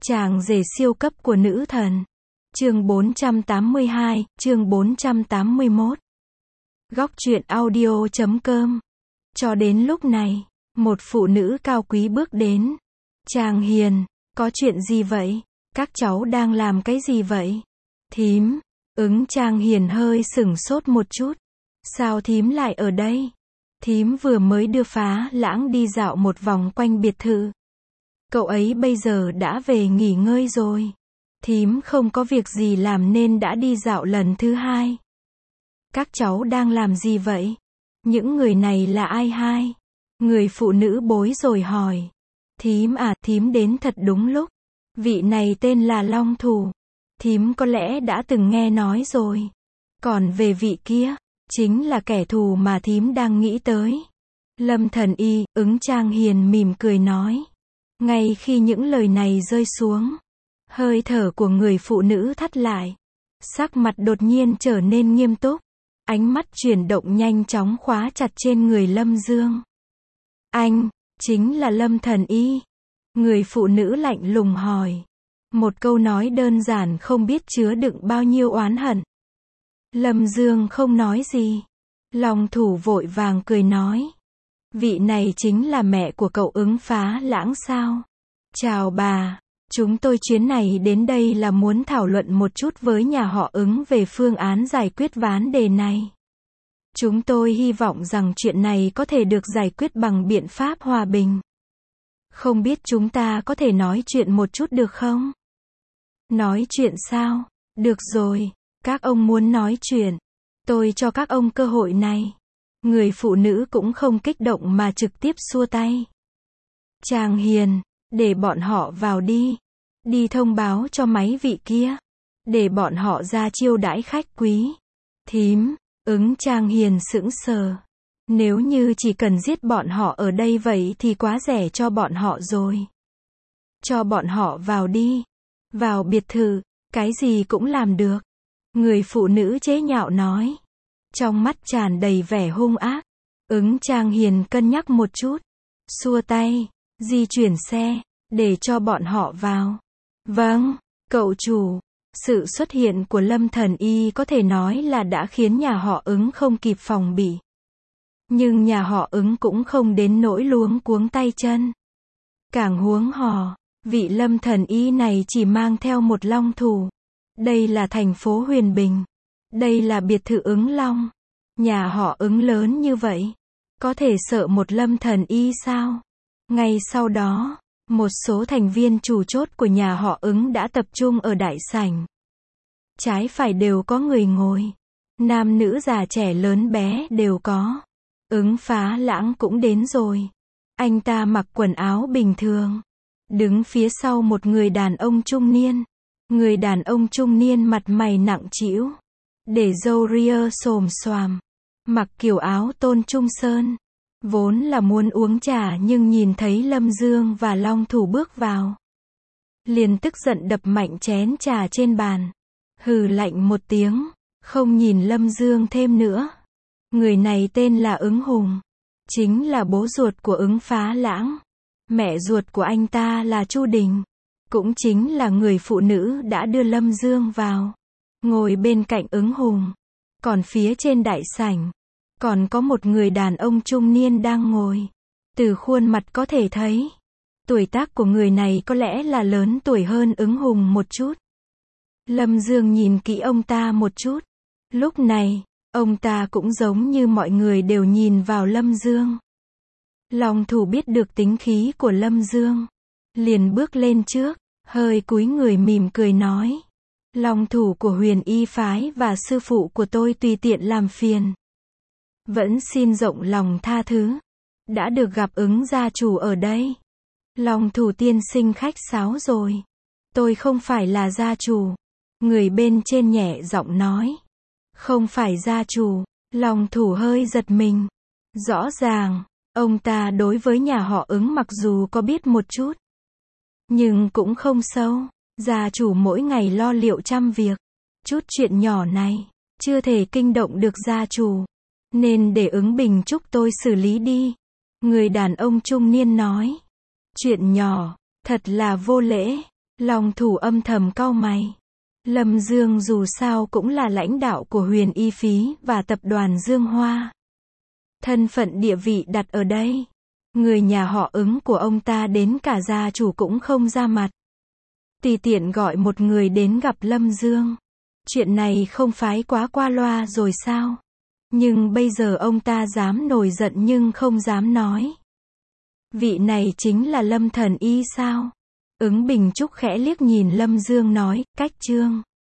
Chàng rể siêu cấp của nữ thần. Chương 482, chương 481. Góc truyện audio.com. Cho đến lúc này, một phụ nữ cao quý bước đến. Chàng hiền, có chuyện gì vậy? Các cháu đang làm cái gì vậy? Thím, Trang hiền hơi sửng sốt một chút. Sao thím lại ở đây? Thím vừa mới đưa Phá Lãng đi dạo một vòng quanh biệt thự. Cậu ấy bây giờ đã về nghỉ ngơi rồi. Thím không có việc gì làm nên đã đi dạo lần thứ hai. Các cháu đang làm gì vậy? Những người này là ai hai? Người phụ nữ bối rối hỏi. Thím à, thím đến thật đúng lúc. Vị này tên là Long Thủ. Thím có lẽ đã từng nghe nói rồi. Còn về vị kia, chính là kẻ thù mà thím đang nghĩ tới. Lâm Thần Y, Trang hiền mỉm cười nói. Ngay khi những lời này rơi xuống, hơi thở của người phụ nữ thắt lại. Sắc mặt đột nhiên trở nên nghiêm túc. Ánh mắt chuyển động nhanh chóng khóa chặt trên người Lâm Dương. Anh, chính là Lâm Thần Y. Người phụ nữ lạnh lùng hỏi. Một câu nói đơn giản không biết chứa đựng bao nhiêu oán hận. Lâm Dương không nói gì. Long Thủ vội vàng cười nói. Vị này chính là mẹ của cậu Phá Lãng sao? Chào bà, chúng tôi chuyến này đến đây là muốn thảo luận một chút với nhà họ về phương án giải quyết vấn đề này. Chúng tôi hy vọng rằng chuyện này có thể được giải quyết bằng biện pháp hòa bình. Không biết chúng ta có thể nói chuyện một chút được không? Nói chuyện sao? Được rồi, các ông muốn nói chuyện. Tôi cho các ông cơ hội này. Người phụ nữ cũng không kích động mà trực tiếp xua tay. Chàng hiền, để bọn họ vào đi. Đi thông báo cho mấy vị kia. Để bọn họ ra chiêu đãi khách quý. Thím, Trang hiền sững sờ. Nếu như chỉ cần giết bọn họ ở đây vậy thì quá rẻ cho bọn họ rồi. Cho bọn họ vào đi. Vào biệt thự, cái gì cũng làm được. Người phụ nữ chế nhạo nói. Trong mắt tràn đầy vẻ hung ác. Trang hiền cân nhắc một chút. Xua tay, di chuyển xe, để cho bọn họ vào. Vâng, cậu chủ. Sự xuất hiện của Lâm Thần Y có thể nói là đã khiến nhà họ không kịp phòng bị. Nhưng nhà họ cũng không đến nỗi luống cuống tay chân. Càng huống hồ, vị Lâm Thần Y này chỉ mang theo một Long Thủ. Đây là thành phố Huyền Bình. Đây là biệt thự Long. Nhà họ lớn như vậy. Có thể sợ một Lâm Thần Y sao? Ngay sau đó, một số thành viên chủ chốt của nhà họ đã tập trung ở đại sảnh. Trái phải đều có người ngồi. Nam nữ già trẻ lớn bé đều có. Phá Lãng cũng đến rồi. Anh ta mặc quần áo bình thường. Đứng phía sau một người đàn ông trung niên. Người đàn ông trung niên mặt mày nặng trĩu. Để râu ria xồm xoàm. Mặc kiểu áo tôn trung sơn. Vốn là muốn uống trà nhưng nhìn thấy Lâm Dương và Long Thủ bước vào. Liền tức giận đập mạnh chén trà trên bàn. Hừ lạnh một tiếng. Không nhìn Lâm Dương thêm nữa. Người này tên là Hùng. Chính là bố ruột của Phá Lãng. Mẹ ruột của anh ta là Chu Đình. Cũng chính là người phụ nữ đã đưa Lâm Dương vào. Ngồi bên cạnh Hùng. Còn phía trên đại sảnh, còn có một người đàn ông trung niên đang ngồi. Từ khuôn mặt có thể thấy, tuổi tác của người này có lẽ là lớn tuổi hơn Hùng một chút. Lâm Dương nhìn kỹ ông ta một chút. Lúc này, ông ta cũng giống như mọi người đều nhìn vào Lâm Dương. Long Thủ biết được tính khí của Lâm Dương. Liền bước lên trước, hơi cúi người mỉm cười nói. Long Thủ của Huyền Y phái và sư phụ của tôi tùy tiện làm phiền. Vẫn xin rộng lòng tha thứ. Đã được gặp gia chủ ở đây. Long Thủ tiên sinh khách sáo rồi. Tôi không phải là gia chủ. Người bên trên nhẹ giọng nói. Không phải gia chủ. Long Thủ hơi giật mình. Rõ ràng, ông ta đối với nhà họ mặc dù có biết một chút. Nhưng cũng không sâu. Gia chủ mỗi ngày lo liệu trăm việc. Chút chuyện nhỏ này, chưa thể kinh động được gia chủ. Nên để Bình Trúc tôi xử lý đi. Người đàn ông trung niên nói. Chuyện nhỏ, thật là vô lễ. Long Thủ âm thầm cau mày. Lâm Dương dù sao cũng là lãnh đạo của Huyền Y Phí và tập đoàn Dương Hoa. Thân phận địa vị đặt ở đây. Người nhà họ Ứng của ông ta đến cả gia chủ cũng không ra mặt. Tùy tiện gọi một người đến gặp Lâm Dương. Chuyện này không phải quá qua loa rồi sao? Nhưng bây giờ ông ta dám nổi giận nhưng không dám nói. Vị này chính là Lâm Thần Y sao? Ứng Bình Trúc khẽ liếc nhìn Lâm Dương nói, cách Trương